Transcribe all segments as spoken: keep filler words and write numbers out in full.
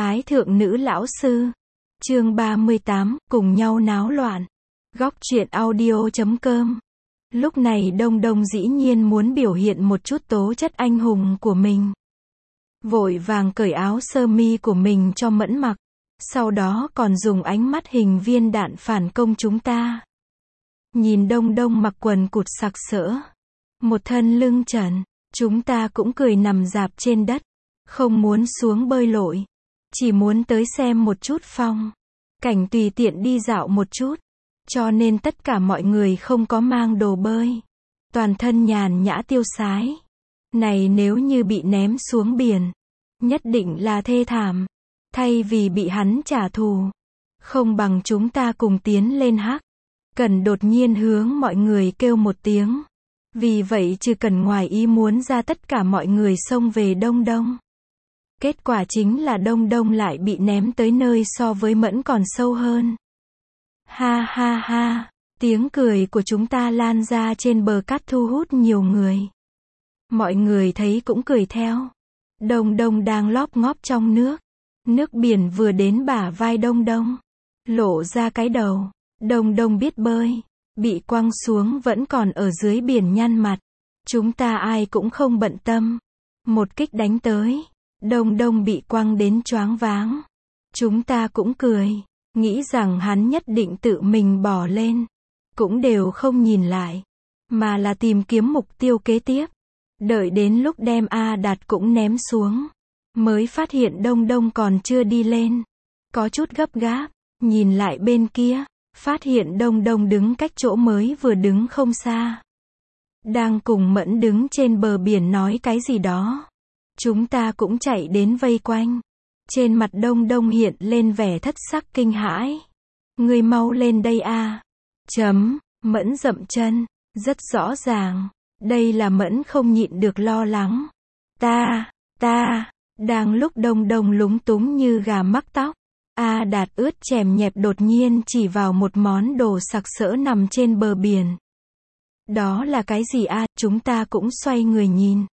Ái thượng nữ lão sư. Chương ba mươi tám, cùng nhau náo loạn. Góc truyện audio chấm com. Lúc này Đông Đông dĩ nhiên muốn biểu hiện một chút tố chất anh hùng của mình. Vội vàng cởi áo sơ mi của mình cho Mẫn mặc. Sau đó còn dùng ánh mắt hình viên đạn phản công chúng ta. Nhìn Đông Đông mặc quần cụt sặc sỡ, một thân lưng trần, chúng ta cũng cười nằm rạp trên đất, không muốn xuống bơi lội, chỉ muốn tới xem một chút phong cảnh, tùy tiện đi dạo một chút. Cho nên tất cả mọi người không có mang đồ bơi, toàn thân nhàn nhã tiêu sái. Này nếu như bị ném xuống biển, nhất định là thê thảm. Thay vì bị hắn trả thù, không bằng chúng ta cùng tiến lên hắc. Cần đột nhiên hướng mọi người kêu một tiếng. Vì vậy Trừ Cần ngoài ý muốn ra tất cả mọi người xông về Đông Đông. Kết quả chính là Đông Đông lại bị ném tới nơi so với Mẫn còn sâu hơn. Ha ha ha, tiếng cười của chúng ta lan ra trên bờ cát thu hút nhiều người. Mọi người thấy cũng cười theo. Đông Đông đang lóp ngóp trong nước. Nước biển vừa đến bả vai Đông Đông, lộ ra cái đầu. Đông Đông biết bơi, bị quăng xuống vẫn còn ở dưới biển nhăn mặt. Chúng ta ai cũng không bận tâm. Một kích đánh tới, Đông Đông bị quăng đến choáng váng. Chúng ta cũng cười, nghĩ rằng hắn nhất định tự mình bỏ lên. Cũng đều không nhìn lại, mà là tìm kiếm mục tiêu kế tiếp. Đợi đến lúc đem A Đạt cũng ném xuống, mới phát hiện Đông Đông còn chưa đi lên. Có chút gấp gáp, nhìn lại bên kia, phát hiện Đông Đông đứng cách chỗ mới vừa đứng không xa. Đang cùng Mẫn đứng trên bờ biển nói cái gì đó. Chúng ta cũng chạy đến vây quanh. Trên mặt Đông Đông hiện lên vẻ thất sắc kinh hãi. Người mau lên đây a. Chấm, Mẫn dậm chân, rất rõ ràng. Đây là Mẫn không nhịn được lo lắng. Ta, ta, đang lúc Đông Đông lúng túng như gà mắc tóc. A Đạt ướt chèm nhẹp đột nhiên chỉ vào một món đồ sặc sỡ nằm trên bờ biển. Đó là cái gì a? À? Chúng ta cũng xoay người nhìn.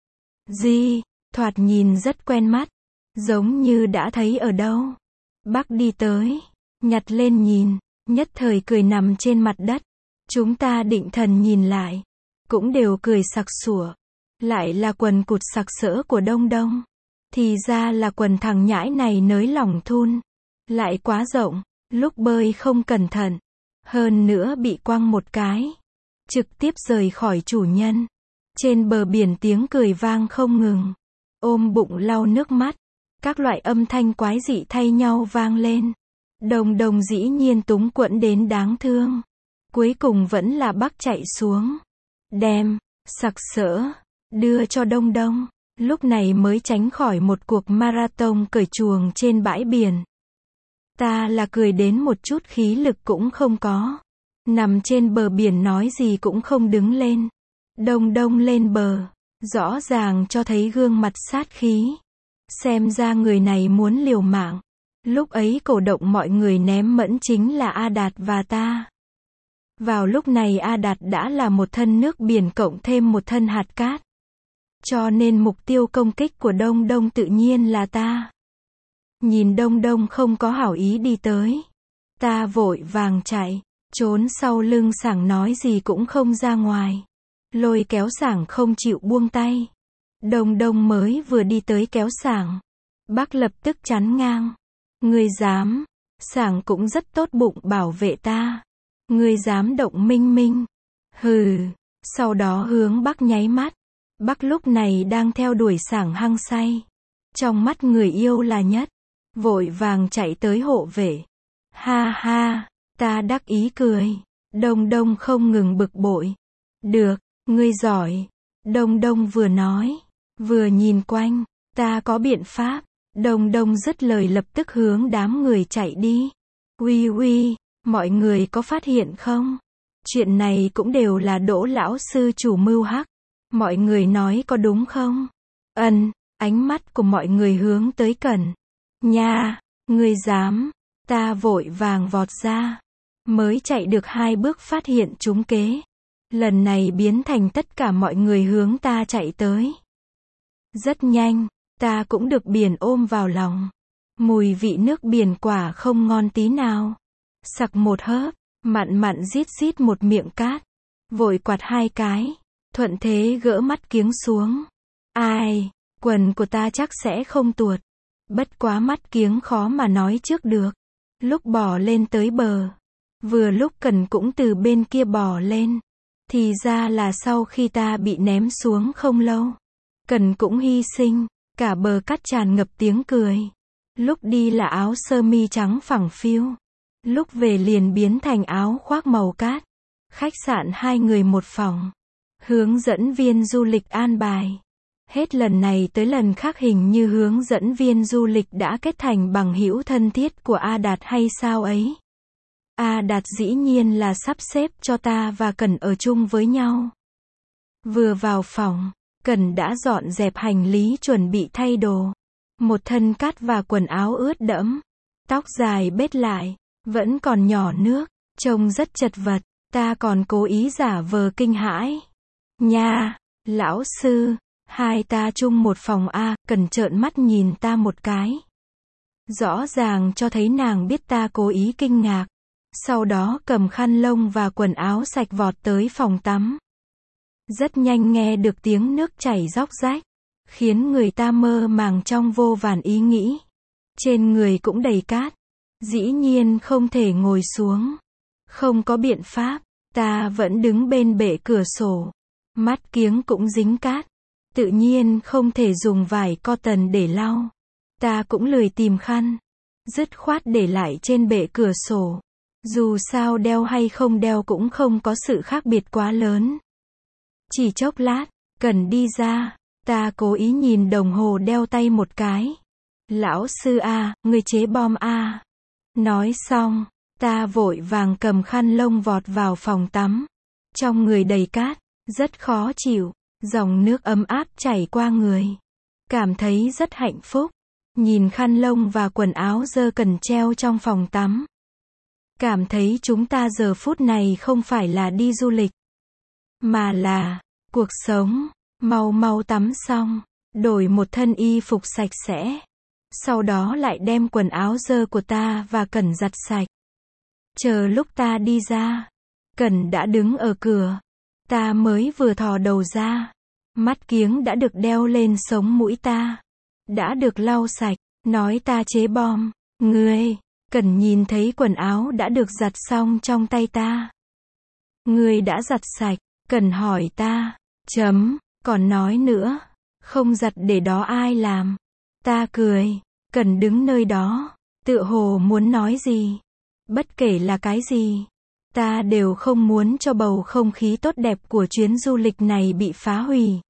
Gì? Thoạt nhìn rất quen mắt. Giống như đã thấy ở đâu. Bác đi tới, nhặt lên nhìn, nhất thời cười nằm trên mặt đất. Chúng ta định thần nhìn lại, cũng đều cười sặc sủa. Lại là quần cụt sặc sỡ của Đông Đông. Thì ra là quần thằng nhãi này nới lỏng thun. Lại quá rộng, lúc bơi không cẩn thận. Hơn nữa bị quăng một cái. Trực tiếp rời khỏi chủ nhân. Trên bờ biển tiếng cười vang không ngừng. Ôm bụng lau nước mắt. Các loại âm thanh quái dị thay nhau vang lên. Đông Đông dĩ nhiên túng quẫn đến đáng thương. Cuối cùng vẫn là bác chạy xuống. Đem, sặc sỡ, đưa cho Đông Đông. Lúc này mới tránh khỏi một cuộc marathon cởi chuồng trên bãi biển. Ta là cười đến một chút khí lực cũng không có. Nằm trên bờ biển nói gì cũng không đứng lên. Đông Đông lên bờ, rõ ràng cho thấy gương mặt sát khí. Xem ra người này muốn liều mạng. Lúc ấy cổ động mọi người ném Mẫn chính là A Đạt và ta. Vào lúc này A Đạt đã là một thân nước biển cộng thêm một thân hạt cát. Cho nên mục tiêu công kích của Đông Đông tự nhiên là ta. Nhìn Đông Đông không có hảo ý đi tới. Ta vội vàng chạy, trốn sau lưng Sảng nói gì cũng không ra ngoài. Lôi kéo Sảng không chịu buông tay. Đông Đông mới vừa đi tới kéo Sảng. Bác lập tức chắn ngang. Ngươi dám. Sảng cũng rất tốt bụng bảo vệ ta. Ngươi dám động Minh Minh. Hừ. Sau đó hướng bác nháy mắt. Bác lúc này đang theo đuổi Sảng hăng say. Trong mắt người yêu là nhất. Vội vàng chạy tới hộ vệ. Ha ha, ta đắc ý cười. Đông Đông không ngừng bực bội. Được, ngươi giỏi. Đông Đông vừa nói, vừa nhìn quanh. Ta có biện pháp. Đông Đông dứt lời lập tức hướng đám người chạy đi. Uy uy, mọi người có phát hiện không? Chuyện này cũng đều là Đỗ lão sư chủ mưu hắc. Mọi người nói có đúng không? Ân, ánh mắt của mọi người hướng tới Cẩn. Nha, ngươi dám. Ta vội vàng vọt ra. Mới chạy được hai bước phát hiện trúng kế. Lần này biến thành tất cả mọi người hướng ta chạy tới. Rất nhanh, ta cũng được biển ôm vào lòng. Mùi vị nước biển quả không ngon tí nào. Sặc một hớp, mặn mặn rít rít một miệng cát. Vội quạt hai cái, thuận thế gỡ mắt kiếng xuống. Ai, quần của ta chắc sẽ không tuột. Bất quá mắt kiếng khó mà nói trước được. Lúc bò lên tới bờ, vừa lúc Cần cũng từ bên kia bò lên. Thì ra là sau khi ta bị ném xuống không lâu, Cần cũng hy sinh, cả bờ cát tràn ngập tiếng cười. Lúc đi là áo sơ mi trắng phẳng phiu, lúc về liền biến thành áo khoác màu cát. Khách sạn hai người một phòng. Hướng dẫn viên du lịch an bài. Hết lần này tới lần khác hình như hướng dẫn viên du lịch đã kết thành bằng hữu thân thiết của A Đạt hay sao ấy. A Đạt dĩ nhiên là sắp xếp cho ta và Cần ở chung với nhau. Vừa vào phòng, Cần đã dọn dẹp hành lý chuẩn bị thay đồ. Một thân cát và quần áo ướt đẫm. Tóc dài bết lại, vẫn còn nhỏ nước, trông rất chật vật. Ta còn cố ý giả vờ kinh hãi. Nha, lão sư, hai ta chung một phòng a, Cần trợn mắt nhìn ta một cái. Rõ ràng cho thấy nàng biết ta cố ý kinh ngạc. Sau đó cầm khăn lông và quần áo sạch vọt tới phòng tắm. Rất nhanh nghe được tiếng nước chảy róc rách, khiến người ta mơ màng trong vô vàn ý nghĩ. Trên người cũng đầy cát, dĩ nhiên không thể ngồi xuống. Không có biện pháp, ta vẫn đứng bên bệ cửa sổ. Mắt kiếng cũng dính cát. Tự nhiên không thể dùng vải cotton để lau. Ta cũng lười tìm khăn. Dứt khoát để lại trên bệ cửa sổ. Dù sao đeo hay không đeo cũng không có sự khác biệt quá lớn. Chỉ chốc lát, Cần đi ra. Ta cố ý nhìn đồng hồ đeo tay một cái. Lão sư a, người chế bom a. Nói xong, ta vội vàng cầm khăn lông vọt vào phòng tắm. Trong người đầy cát, rất khó chịu, dòng nước ấm áp chảy qua người. Cảm thấy rất hạnh phúc. Nhìn khăn lông và quần áo dơ Cần treo trong phòng tắm. Cảm thấy chúng ta giờ phút này không phải là đi du lịch, mà là cuộc sống. Mau mau tắm xong, đổi một thân y phục sạch sẽ. Sau đó lại đem quần áo dơ của ta và Cần giặt sạch. Chờ lúc ta đi ra, Cần đã đứng ở cửa. Ta mới vừa thò đầu ra, mắt kiếng đã được đeo lên sống mũi ta. Đã được lau sạch, nói ta chế bom. Ngươi, Cần nhìn thấy quần áo đã được giặt xong trong tay ta. Ngươi đã giặt sạch, Cần hỏi ta. Chấm, còn nói nữa. Không giặt để đó ai làm? Ta cười. Cần đứng nơi đó, tựa hồ muốn nói gì. Bất kể là cái gì, ta đều không muốn cho bầu không khí tốt đẹp của chuyến du lịch này bị phá hủy.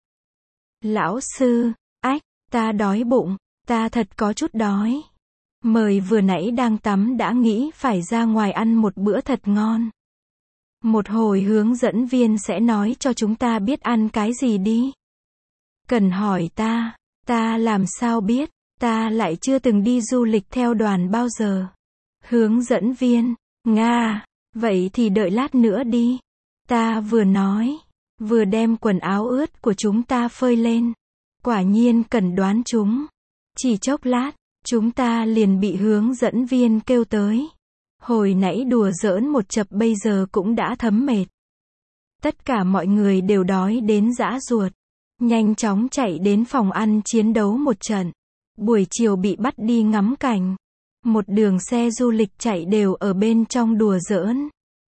Lão sư, ách, ta đói bụng, ta thật có chút đói. Mời vừa nãy đang tắm đã nghĩ phải ra ngoài ăn một bữa thật ngon. Một hồi hướng dẫn viên sẽ nói cho chúng ta biết ăn cái gì đi. Cần hỏi ta, ta làm sao biết, ta lại chưa từng đi du lịch theo đoàn bao giờ. Hướng dẫn viên, Nga, vậy thì đợi lát nữa đi. Ta vừa nói, vừa đem quần áo ướt của chúng ta phơi lên. Quả nhiên Cần đoán chúng. Chỉ chốc lát, chúng ta liền bị hướng dẫn viên kêu tới. Hồi nãy đùa giỡn một chập bây giờ cũng đã thấm mệt. Tất cả mọi người đều đói đến giã ruột. Nhanh chóng chạy đến phòng ăn chiến đấu một trận. Buổi chiều bị bắt đi ngắm cảnh. Một đường xe du lịch chạy đều ở bên trong đùa giỡn.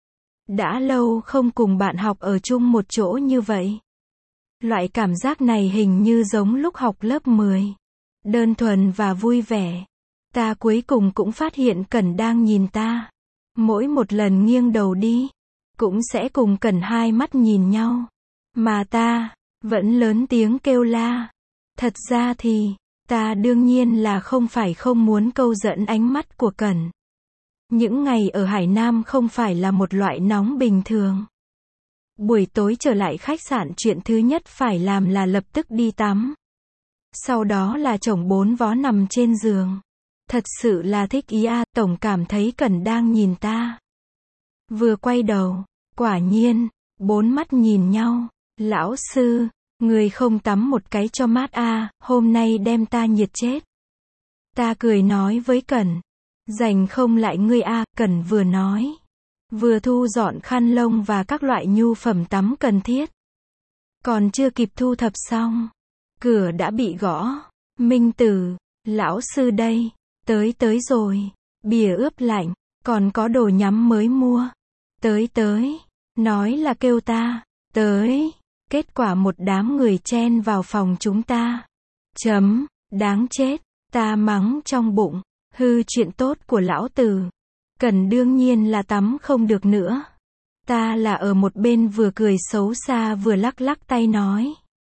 Đã lâu không cùng bạn học ở chung một chỗ như vậy. Loại cảm giác này hình như giống lúc học lớp mười. Đơn thuần và vui vẻ. Ta cuối cùng cũng phát hiện Cần đang nhìn ta. Mỗi một lần nghiêng đầu đi, cũng sẽ cùng Cần hai mắt nhìn nhau. Mà ta vẫn lớn tiếng kêu la. Thật ra thì, ta đương nhiên là không phải không muốn câu dẫn ánh mắt của Cần. Những ngày ở Hải Nam không phải là một loại nóng bình thường. Buổi tối trở lại khách sạn chuyện thứ nhất phải làm là lập tức đi tắm. Sau đó là chồng bốn vó nằm trên giường. Thật sự là thích ý a, tổng cảm thấy Cần đang nhìn ta. Vừa quay đầu, quả nhiên, bốn mắt nhìn nhau. Lão sư, người không tắm một cái cho mát a, hôm nay đem ta nhiệt chết. Ta cười nói với Cẩn. Dành không lại ngươi a, Cẩn vừa nói. Vừa thu dọn khăn lông và các loại nhu phẩm tắm cần thiết. Còn chưa kịp thu thập xong. Cửa đã bị gõ. Minh Tử, lão sư đây. Tới tới rồi. Bìa ướp lạnh. Còn có đồ nhắm mới mua. Tới tới. Nói là kêu ta. Tới. Kết quả một đám người chen vào phòng chúng ta. Chấm. Đáng chết. Ta mắng trong bụng. Hư chuyện tốt của lão tử. Cần đương nhiên là tắm không được nữa. Ta là ở một bên vừa cười xấu xa vừa lắc lắc tay nói.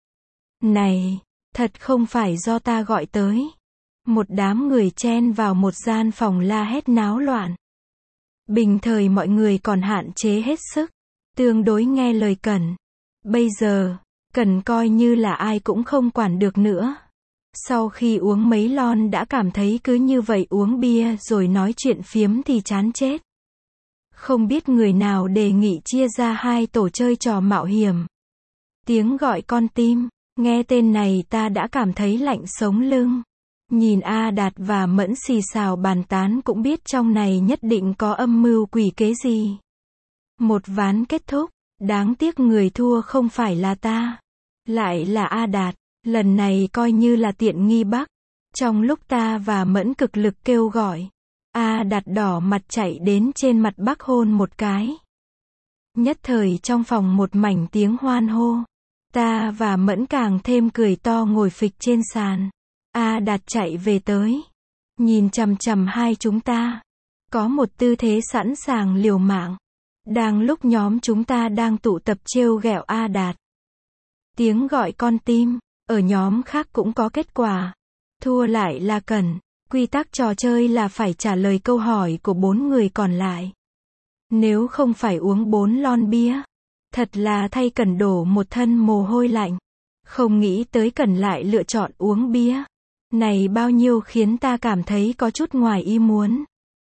Này, thật không phải do ta gọi tới. Một đám người chen vào một gian phòng la hét náo loạn. Bình thời mọi người còn hạn chế hết sức. Tương đối nghe lời Cẩn. Bây giờ, Cẩn coi như là ai cũng không quản được nữa. Sau khi uống mấy lon đã cảm thấy cứ như vậy uống bia rồi nói chuyện phiếm thì chán chết. Không biết người nào đề nghị chia ra hai tổ chơi trò mạo hiểm. Tiếng gọi con tim, nghe tên này ta đã cảm thấy lạnh sống lưng. Nhìn A Đạt và Mẫn xì xào bàn tán cũng biết trong này nhất định có âm mưu quỷ kế gì. Một ván kết thúc, đáng tiếc người thua không phải là ta, lại là A Đạt. Lần này coi như là tiện nghi Bắc. Trong lúc ta và Mẫn cực lực kêu gọi, A Đạt đỏ mặt chạy đến trên mặt Bắc hôn một cái. Nhất thời trong phòng một mảnh tiếng hoan hô. Ta và Mẫn càng thêm cười to ngồi phịch trên sàn. A Đạt chạy về tới. Nhìn chằm chằm hai chúng ta. Có một tư thế sẵn sàng liều mạng. Đang lúc nhóm chúng ta đang tụ tập trêu ghẹo A Đạt. Tiếng gọi con tim. Ở nhóm khác cũng có kết quả. Thua lại là Cẩn. Quy tắc trò chơi là phải trả lời câu hỏi của bốn người còn lại. Nếu không phải uống bốn lon bia. Thật là thay Cẩn đổ một thân mồ hôi lạnh. Không nghĩ tới Cẩn lại lựa chọn uống bia. Này bao nhiêu khiến ta cảm thấy có chút ngoài ý muốn.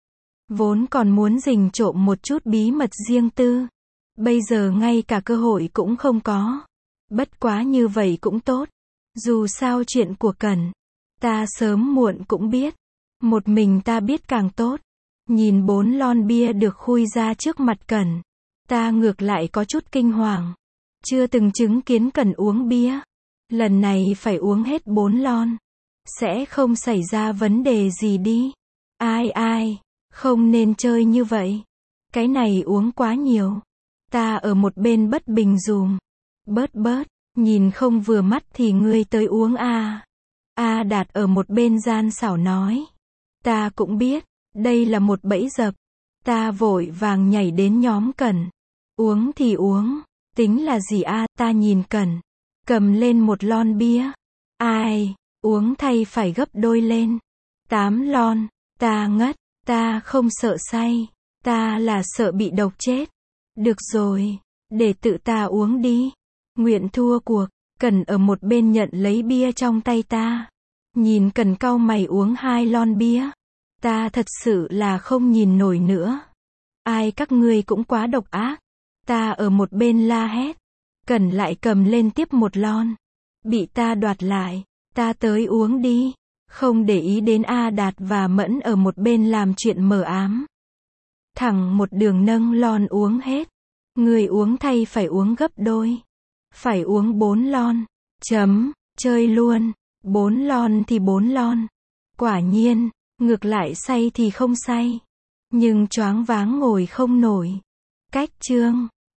Vốn còn muốn rình trộm một chút bí mật riêng tư. Bây giờ ngay cả cơ hội cũng không có. Bất quá như vậy cũng tốt. Dù sao chuyện của Cẩn, ta sớm muộn cũng biết. Một mình ta biết càng tốt. Nhìn bốn lon bia được khui ra trước mặt Cẩn. Ta ngược lại có chút kinh hoàng. Chưa từng chứng kiến Cẩn uống bia. Lần này phải uống hết bốn lon. Sẽ không xảy ra vấn đề gì đi. Ai ai, không nên chơi như vậy. Cái này uống quá nhiều. Ta ở một bên bất bình dùm. Bớt bớt. Nhìn không vừa mắt thì ngươi tới uống a. A Đạt ở một bên gian xảo nói. Ta cũng biết, đây là một bẫy dập. Ta vội vàng nhảy đến nhóm Cẩn. Uống thì uống, tính là gì a, ta nhìn Cẩn. Cầm lên một lon bia. Ai, uống thay phải gấp đôi lên. Tám lon, ta ngất, ta không sợ say. Ta là sợ bị độc chết. Được rồi, để tự ta uống đi. Nguyện thua cuộc. Cẩn ở một bên nhận lấy bia trong tay ta. Nhìn Cẩn cau mày uống hai lon bia. Ta thật sự là không nhìn nổi nữa. Ai các ngươi cũng quá độc ác. Ta ở một bên la hét. Cẩn lại cầm lên tiếp một lon. Bị ta đoạt lại. Ta tới uống đi. Không để ý đến A Đạt và Mẫn ở một bên làm chuyện mờ ám. Thẳng một đường nâng lon uống hết. Người uống thay phải uống gấp đôi. Phải uống bốn lon. Chấm, chơi luôn. Bốn lon thì bốn lon. Quả nhiên, ngược lại say thì không say. Nhưng choáng váng ngồi không nổi. Cách chương.